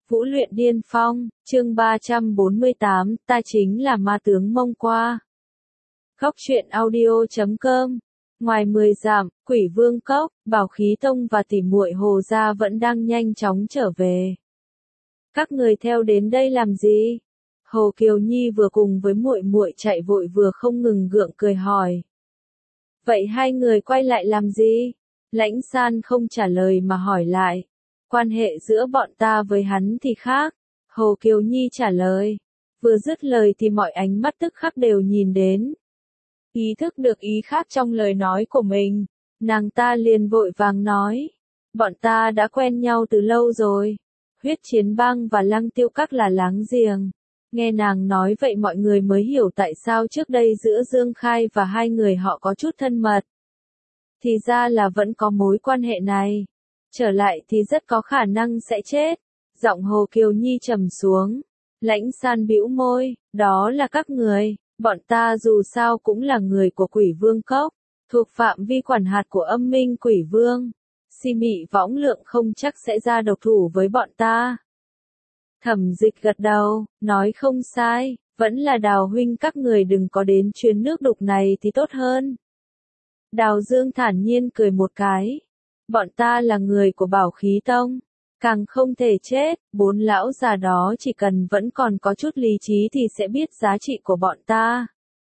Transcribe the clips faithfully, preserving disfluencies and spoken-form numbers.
Vũ luyện điên phong, chương ba trăm bốn mươi tám, ta chính là ma tướng Mông Qua. Góc truyện audio chấm com. Ngoài mười dặm, Quỷ Vương Cốc, Bảo Khí Tông và tỷ muội Hồ gia vẫn đang nhanh chóng trở về. Các người theo đến đây làm gì? Hồ Kiều Nhi vừa cùng với muội muội chạy vội vừa không ngừng gượng cười hỏi. Vậy hai người quay lại làm gì? Lãnh San không trả lời mà hỏi lại. Quan hệ giữa bọn ta với hắn thì khác. Hồ Kiều Nhi trả lời. Vừa dứt lời thì mọi ánh mắt tức khắc đều nhìn đến. Ý thức được ý khác trong lời nói của mình, nàng ta liền vội vàng nói. Bọn ta đã quen nhau từ lâu rồi. Huyết Chiến Bang và Lăng Tiêu Các là láng giềng. Nghe nàng nói vậy mọi người mới hiểu tại sao trước đây giữa Dương Khai và hai người họ có chút thân mật. Thì ra là vẫn có mối quan hệ này. Trở lại thì rất có khả năng sẽ chết. Giọng Hồ Kiều Nhi trầm xuống. Lãnh San bĩu môi, đó là các người, bọn ta dù sao cũng là người của Quỷ Vương Cốc, thuộc phạm vi quản hạt của Âm Minh Quỷ Vương. Si Mị Võng Lượng không chắc sẽ ra độc thủ với bọn ta. Thẩm Dịch gật đầu, nói không sai, vẫn là Đào huynh các người đừng có đến chuyến nước đục này thì tốt hơn. Đào Dương thản nhiên cười một cái. Bọn ta là người của Bảo Khí Tông, càng không thể chết, bốn lão già đó chỉ cần vẫn còn có chút lý trí thì sẽ biết giá trị của bọn ta.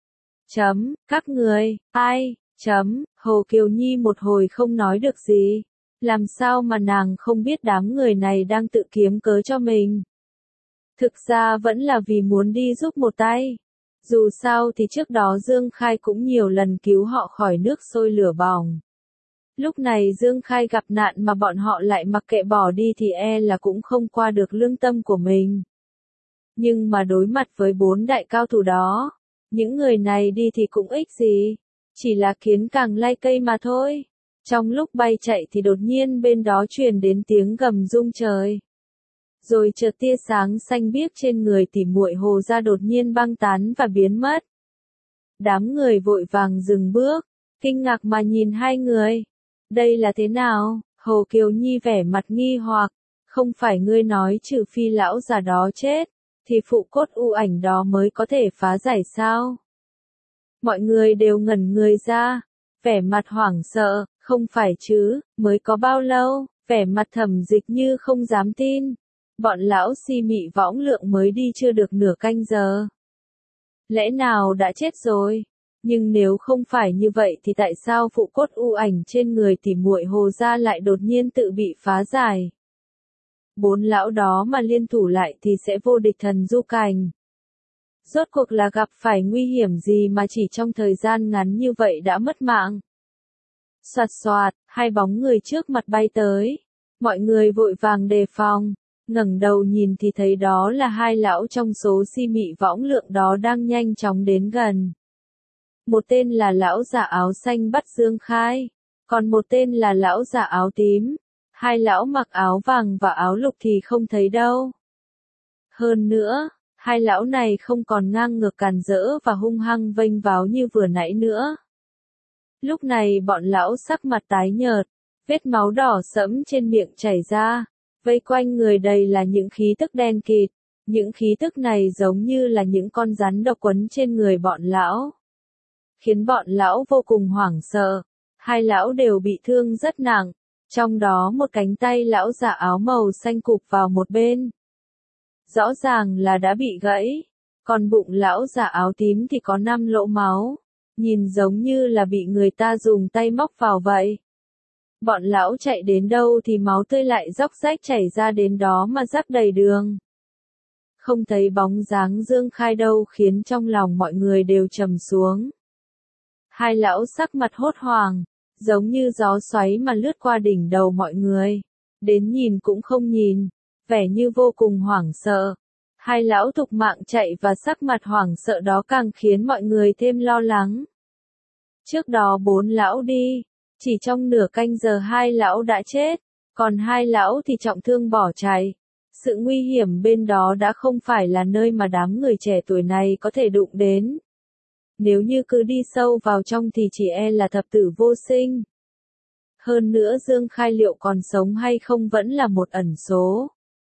Chấm, các người, ai, chấm, Hồ Kiều Nhi một hồi không nói được gì. Làm sao mà nàng không biết đám người này đang tự kiếm cớ cho mình. Thực ra vẫn là vì muốn đi giúp một tay. Dù sao thì trước đó Dương Khai cũng nhiều lần cứu họ khỏi nước sôi lửa bỏng. Lúc này Dương Khai gặp nạn mà bọn họ lại mặc kệ bỏ đi thì e là cũng không qua được lương tâm của mình. Nhưng mà đối mặt với bốn đại cao thủ đó, những người này đi thì cũng ích gì, chỉ là kiến càng lay cây mà thôi. Trong lúc bay chạy thì đột nhiên bên đó truyền đến tiếng gầm rung trời. Rồi chợt tia sáng xanh biếc trên người tỷ muội Hồ gia đột nhiên băng tán và biến mất. Đám người vội vàng dừng bước, kinh ngạc mà nhìn hai người. Đây là thế nào? Hồ Kiều Nhi vẻ mặt nghi hoặc, không phải ngươi nói trừ phi lão già đó chết, thì phụ cốt u ảnh đó mới có thể phá giải sao? Mọi người đều ngẩn người ra, vẻ mặt hoảng sợ, không phải chứ, mới có bao lâu, vẻ mặt Thẩm Dịch như không dám tin. Bọn lão Si Mị Võng Lượng mới đi chưa được nửa canh giờ. Lẽ nào đã chết rồi? Nhưng nếu không phải như vậy thì tại sao phụ cốt u ảnh trên người tỷ muội Hồ gia lại đột nhiên tự bị phá giải? Bốn lão đó mà liên thủ lại thì sẽ vô địch thần du cảnh. Rốt cuộc là gặp phải nguy hiểm gì mà chỉ trong thời gian ngắn như vậy đã mất mạng? Soạt soạt, hai bóng người trước mặt bay tới. Mọi người vội vàng đề phòng, ngẩng đầu nhìn thì thấy đó là hai lão trong số Si Mị Võng Lượng đó đang nhanh chóng đến gần. Một tên là lão giả áo xanh bắt Dương Khai, còn một tên là lão giả áo tím. Hai lão mặc áo vàng và áo lục thì không thấy đâu. Hơn nữa, hai lão này không còn ngang ngược càn rỡ và hung hăng vênh váo như vừa nãy nữa. Lúc này bọn lão sắc mặt tái nhợt, vết máu đỏ sẫm trên miệng chảy ra, vây quanh người đầy là những khí tức đen kịt. Những khí tức này giống như là những con rắn độc quấn trên người bọn lão, khiến bọn lão vô cùng hoảng sợ. Hai lão đều bị thương rất nặng, trong đó một cánh tay lão giả áo màu xanh cụp vào một bên. Rõ ràng là đã bị gãy, còn bụng lão giả áo tím thì có năm lỗ máu, nhìn giống như là bị người ta dùng tay móc vào vậy. Bọn lão chạy đến đâu thì máu tươi lại róc rách chảy ra đến đó mà rắc đầy đường. Không thấy bóng dáng Dương Khai đâu khiến trong lòng mọi người đều trầm xuống. Hai lão sắc mặt hốt hoảng, giống như gió xoáy mà lướt qua đỉnh đầu mọi người. Đến nhìn cũng không nhìn, vẻ như vô cùng hoảng sợ. Hai lão thục mạng chạy và sắc mặt hoảng sợ đó càng khiến mọi người thêm lo lắng. Trước đó bốn lão đi, chỉ trong nửa canh giờ hai lão đã chết, còn hai lão thì trọng thương bỏ chạy. Sự nguy hiểm bên đó đã không phải là nơi mà đám người trẻ tuổi này có thể đụng đến. Nếu như cứ đi sâu vào trong thì chỉ e là thập tử vô sinh. Hơn nữa Dương Khai liệu còn sống hay không vẫn là một ẩn số.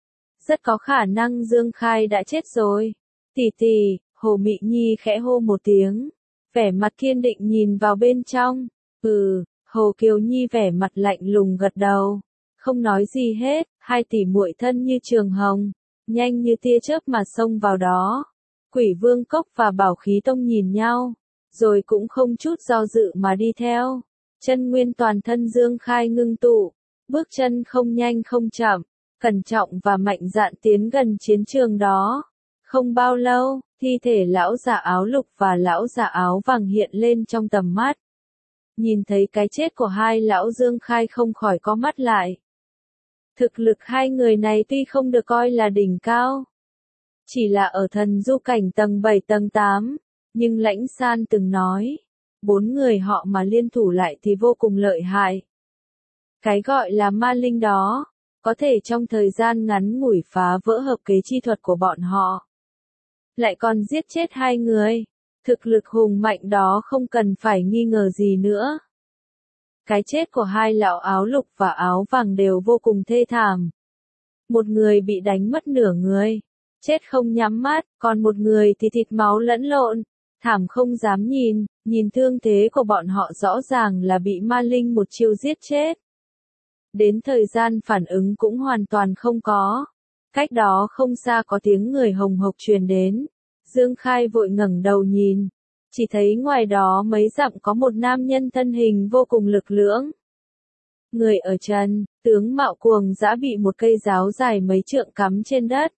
Rất có khả năng Dương Khai đã chết rồi. Tỷ tỷ, Hồ Mị Nhi khẽ hô một tiếng. Vẻ mặt kiên định nhìn vào bên trong. Ừ, Hồ Kiều Nhi vẻ mặt lạnh lùng gật đầu. Không nói gì hết, hai tỷ muội thân như trường hồng. Nhanh như tia chớp mà xông vào đó. Quỷ Vương Cốc và Bảo Khí Tông nhìn nhau. Rồi cũng không chút do dự mà đi theo. Chân nguyên toàn thân Dương Khai ngưng tụ. Bước chân không nhanh không chậm. Cẩn trọng và mạnh dạn tiến gần chiến trường đó. Không bao lâu, thi thể lão già áo lục và lão già áo vàng hiện lên trong tầm mắt. Nhìn thấy cái chết của hai lão Dương Khai không khỏi có mắt lại. Thực lực hai người này tuy không được coi là đỉnh cao. Chỉ là ở thần du cảnh tầng bảy tầng tám, nhưng Lãnh San từng nói, bốn người họ mà liên thủ lại thì vô cùng lợi hại. Cái gọi là ma linh đó, có thể trong thời gian ngắn ngủi phá vỡ hợp kế chi thuật của bọn họ. Lại còn giết chết hai người, thực lực hùng mạnh đó không cần phải nghi ngờ gì nữa. Cái chết của hai lão áo lục và áo vàng đều vô cùng thê thảm. Một người bị đánh mất nửa người, chết không nhắm mắt, còn một người thì thịt máu lẫn lộn, thảm không dám nhìn, nhìn thương thế của bọn họ rõ ràng là bị ma linh một chiêu giết chết. Đến thời gian phản ứng cũng hoàn toàn không có. Cách đó không xa có tiếng người hồng hộc truyền đến. Dương Khai vội ngẩng đầu nhìn. Chỉ thấy ngoài đó mấy dặm có một nam nhân thân hình vô cùng lực lưỡng. Người ở trần, tướng mạo cuồng dã bị một cây giáo dài mấy trượng cắm trên đất.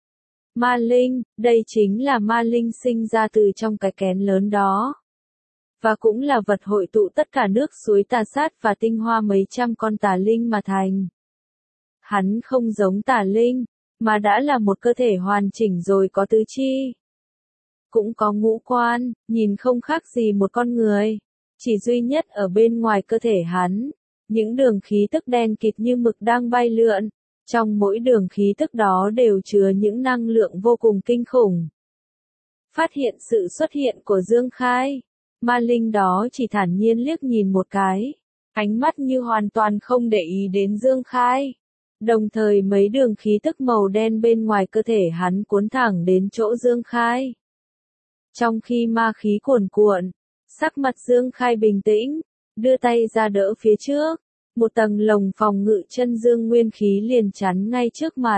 Ma linh, đây chính là ma linh sinh ra từ trong cái kén lớn đó. Và cũng là vật hội tụ tất cả nước suối tà sát và tinh hoa mấy trăm con tà linh mà thành. Hắn không giống tà linh, mà đã là một cơ thể hoàn chỉnh rồi có tứ chi. Cũng có ngũ quan, nhìn không khác gì một con người. Chỉ duy nhất ở bên ngoài cơ thể hắn, những đường khí tức đen kịt như mực đang bay lượn. Trong mỗi đường khí tức đó đều chứa những năng lượng vô cùng kinh khủng. Phát hiện sự xuất hiện của Dương Khai, ma linh đó chỉ thản nhiên liếc nhìn một cái, ánh mắt như hoàn toàn không để ý đến Dương Khai. Đồng thời mấy đường khí tức màu đen bên ngoài cơ thể hắn cuốn thẳng đến chỗ Dương Khai. Trong khi ma khí cuồn cuộn, sắc mặt Dương Khai bình tĩnh, đưa tay ra đỡ phía trước. Một tầng lồng phòng ngự chân dương nguyên khí liền chắn ngay trước mặt.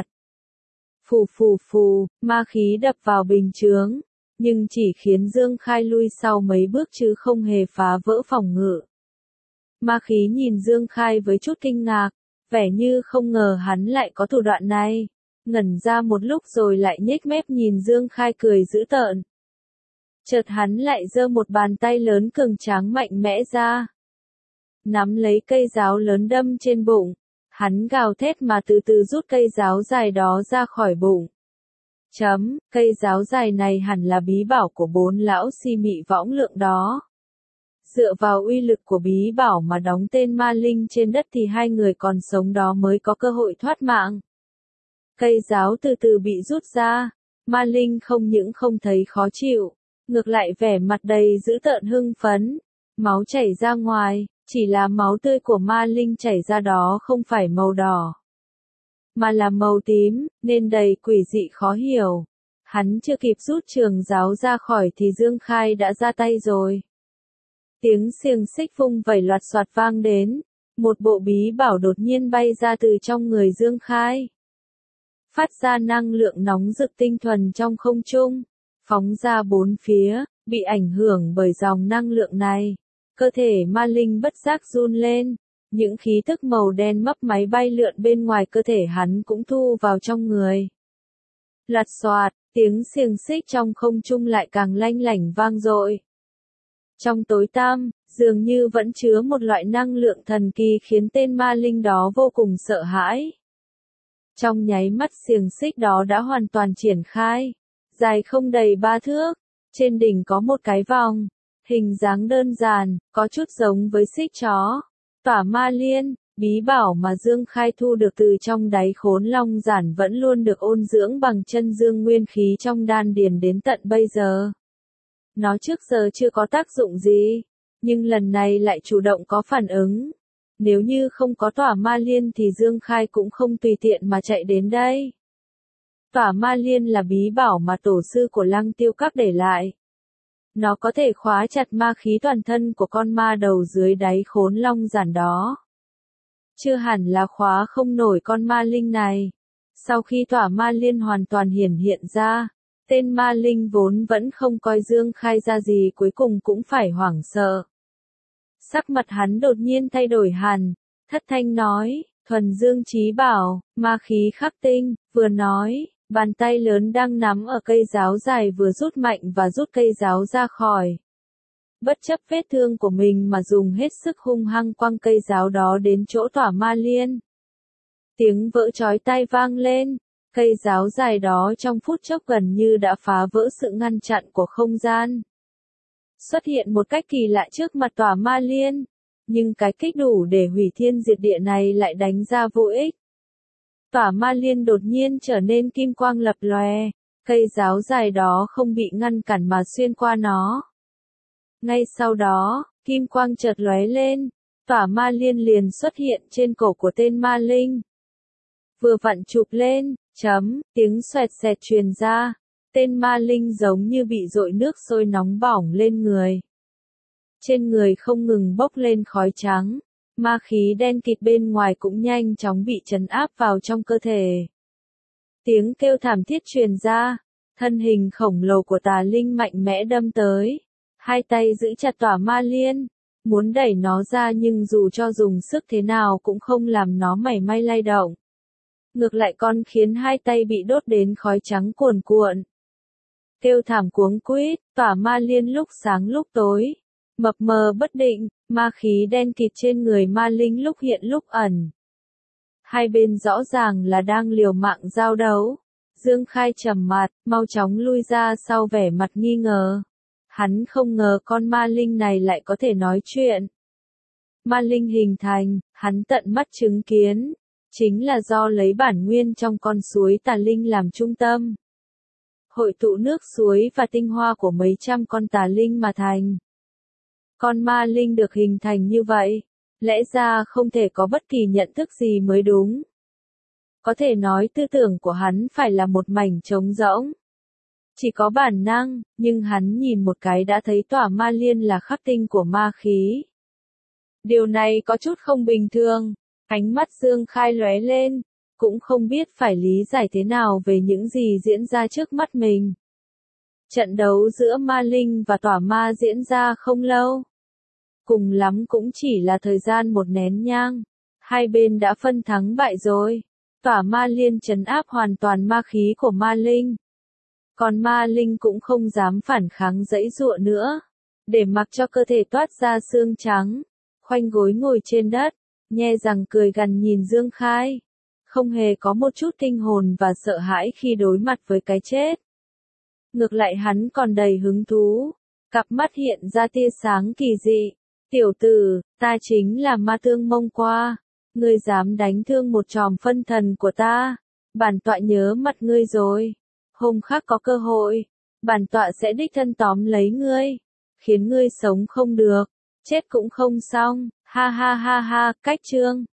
Phù phù phù, ma khí đập vào bình chướng, nhưng chỉ khiến Dương Khai lui sau mấy bước chứ không hề phá vỡ phòng ngự. Ma khí nhìn Dương Khai với chút kinh ngạc, vẻ như không ngờ hắn lại có thủ đoạn này, ngẩn ra một lúc rồi lại nhếch mép nhìn Dương Khai cười dữ tợn. Chợt hắn lại giơ một bàn tay lớn cường tráng mạnh mẽ ra. Nắm lấy cây giáo lớn đâm trên bụng, hắn gào thét mà từ từ rút cây giáo dài đó ra khỏi bụng. Chấm, cây giáo dài này hẳn là bí bảo của bốn lão si mị võng lượng đó. Dựa vào uy lực của bí bảo mà đóng tên ma linh trên đất thì hai người còn sống đó mới có cơ hội thoát mạng. Cây giáo từ từ bị rút ra, ma linh không những không thấy khó chịu, ngược lại vẻ mặt đầy dữ tợn hưng phấn, máu chảy ra ngoài. Chỉ là máu tươi của ma linh chảy ra đó không phải màu đỏ, mà là màu tím, nên đầy quỷ dị khó hiểu. Hắn chưa kịp rút trường giáo ra khỏi thì Dương Khai đã ra tay rồi. Tiếng xiềng xích vung vẩy loạt soạt vang đến, một bộ bí bảo đột nhiên bay ra từ trong người Dương Khai. Phát ra năng lượng nóng rực tinh thuần trong không trung, phóng ra bốn phía, bị ảnh hưởng bởi dòng năng lượng này. Cơ thể ma linh bất giác run lên, những khí tức màu đen mấp máy bay lượn bên ngoài cơ thể hắn cũng thu vào trong người. Lạt xoạt, tiếng xiềng xích trong không trung lại càng lanh lảnh vang dội. Trong tối tăm, dường như vẫn chứa một loại năng lượng thần kỳ khiến tên ma linh đó vô cùng sợ hãi. Trong nháy mắt xiềng xích đó đã hoàn toàn triển khai, dài không đầy ba thước, trên đỉnh có một cái vòng. Hình dáng đơn giản, có chút giống với xích chó. Tỏa ma liên, bí bảo mà Dương Khai thu được từ trong đáy khốn long giản vẫn luôn được ôn dưỡng bằng chân dương nguyên khí trong đan điền đến tận bây giờ. Nó trước giờ chưa có tác dụng gì, nhưng lần này lại chủ động có phản ứng. Nếu như không có tỏa ma liên thì Dương Khai cũng không tùy tiện mà chạy đến đây. Tỏa ma liên là bí bảo mà tổ sư của Lăng Tiêu Các để lại. Nó có thể khóa chặt ma khí toàn thân của con ma đầu dưới đáy khốn long giản đó. Chưa hẳn là khóa không nổi con ma linh này. Sau khi tỏa ma liên hoàn toàn hiển hiện ra, tên ma linh vốn vẫn không coi Dương Khai ra gì cuối cùng cũng phải hoảng sợ. Sắc mặt hắn đột nhiên thay đổi hẳn, thất thanh nói, thuần dương chí bảo, ma khí khắc tinh, vừa nói, bàn tay lớn đang nắm ở cây giáo dài vừa rút mạnh và rút cây giáo ra khỏi. Bất chấp vết thương của mình mà dùng hết sức hung hăng quăng cây giáo đó đến chỗ tỏa ma liên. Tiếng vỡ chói tai vang lên, cây giáo dài đó trong phút chốc gần như đã phá vỡ sự ngăn chặn của không gian. Xuất hiện một cách kỳ lạ trước mặt tỏa ma liên, nhưng cái kích đủ để hủy thiên diệt địa này lại đánh ra vô ích. Tỏa ma liên đột nhiên trở nên kim quang lập lòe, cây giáo dài đó không bị ngăn cản mà xuyên qua nó. Ngay sau đó, kim quang chợt lóe lên, tỏa ma liên liền xuất hiện trên cổ của tên ma linh. Vừa vặn chụp lên, chấm, tiếng xoẹt xẹt truyền ra, tên ma linh giống như bị dội nước sôi nóng bỏng lên người. Trên người không ngừng bốc lên khói trắng, ma khí đen kịt bên ngoài cũng nhanh chóng bị trấn áp vào trong cơ thể. Tiếng kêu thảm thiết truyền ra, thân hình khổng lồ của tà linh mạnh mẽ đâm tới, hai tay giữ chặt tỏa ma liên, muốn đẩy nó ra nhưng dù cho dùng sức thế nào cũng không làm nó mảy may lay động. Ngược lại còn khiến hai tay bị đốt đến khói trắng cuồn cuộn. Kêu thảm cuống quýt, tỏa ma liên lúc sáng lúc tối, mập mờ bất định, ma khí đen kịt trên người ma linh lúc hiện lúc ẩn. Hai bên rõ ràng là đang liều mạng giao đấu. Dương Khai trầm mặt, mau chóng lui ra sau vẻ mặt nghi ngờ. Hắn không ngờ con ma linh này lại có thể nói chuyện. Ma linh hình thành, hắn tận mắt chứng kiến, chính là do lấy bản nguyên trong con suối tà linh làm trung tâm. Hội tụ nước suối và tinh hoa của mấy trăm con tà linh mà thành. Con ma linh được hình thành như vậy, lẽ ra không thể có bất kỳ nhận thức gì mới đúng. Có thể nói tư tưởng của hắn phải là một mảnh trống rỗng. Chỉ có bản năng, nhưng hắn nhìn một cái đã thấy tỏa ma liên là khắc tinh của ma khí. Điều này có chút không bình thường, ánh mắt Dương Khai lóe lên, cũng không biết phải lý giải thế nào về những gì diễn ra trước mắt mình. Trận đấu giữa ma linh và tỏa ma diễn ra không lâu. Cùng lắm cũng chỉ là thời gian một nén nhang. Hai bên đã phân thắng bại rồi. Tỏa ma liên trấn áp hoàn toàn ma khí của ma linh. Còn ma linh cũng không dám phản kháng giãy giụa nữa. Để mặc cho cơ thể toát ra xương trắng. Khoanh gối ngồi trên đất. Nhe răng cười gằn nhìn Dương Khai. Không hề có một chút kinh hồn và sợ hãi khi đối mặt với cái chết. Ngược lại hắn còn đầy hứng thú. Cặp mắt hiện ra tia sáng kỳ dị. Tiểu tử, ta chính là ma thương mông qua. Ngươi dám đánh thương một tròm phân thần của ta. Bản tọa nhớ mặt ngươi rồi. Hôm khác có cơ hội. Bản tọa sẽ đích thân tóm lấy ngươi. Khiến ngươi sống không được. Chết cũng không xong. Ha ha ha ha, cách chương.